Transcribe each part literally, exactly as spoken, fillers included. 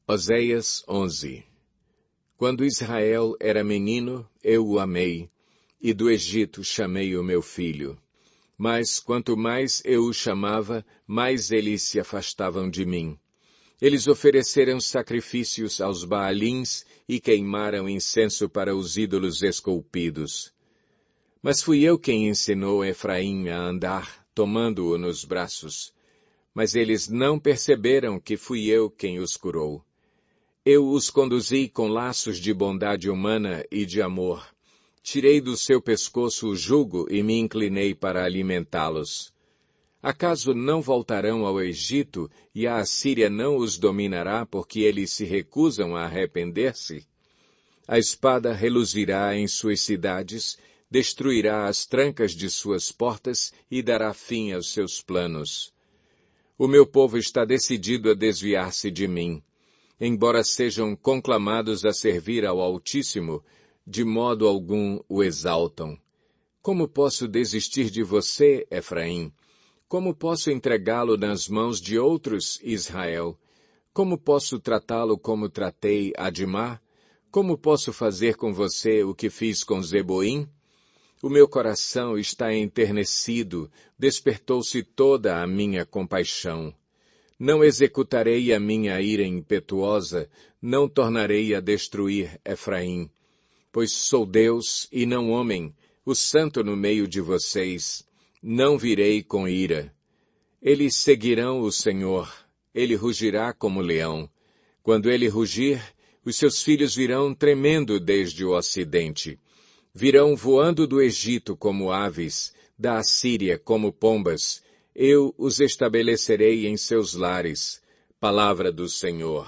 Oséias onze. Quando Israel era menino, eu o amei, e do Egito chamei o meu filho. Mas, quanto mais eu o chamava, mais eles se afastavam de mim. Eles ofereceram sacrifícios aos Baalins e queimaram incenso para os ídolos esculpidos. Mas fui eu quem ensinou Efraim a andar, tomando-o nos braços. Mas eles não perceberam que fui eu quem os curou. Eu os conduzi com laços de bondade humana e de amor. Tirei do seu pescoço o jugo e me inclinei para alimentá-los. Acaso não voltarão ao Egito e a Assíria não os dominará porque eles se recusam a arrepender-se? A espada reluzirá em suas cidades, destruirá as trancas de suas portas e dará fim aos seus planos. O meu povo está decidido a desviar-se de mim. Embora sejam conclamados a servir ao Altíssimo, de modo algum o exaltam. Como posso desistir de você, Efraim? Como posso entregá-lo nas mãos de outros, Israel? Como posso tratá-lo como tratei Admá? Como posso fazer com você o que fiz com Zeboim? O meu coração está enternecido, despertou-se toda a minha compaixão. Não executarei a minha ira impetuosa, não tornarei a destruir Efraim. Pois sou Deus e não homem, o santo no meio de vocês. Não virei com ira. Eles seguirão o Senhor. Ele rugirá como leão. Quando ele rugir, os seus filhos virão tremendo desde o ocidente. Virão voando do Egito como aves, da Assíria como pombas. Eu os estabelecerei em seus lares. Palavra do Senhor.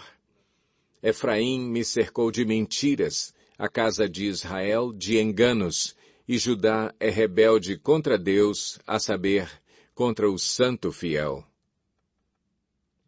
Efraim me cercou de mentiras, a casa de Israel de enganos, e Judá é rebelde contra Deus, a saber, contra o Santo Fiel.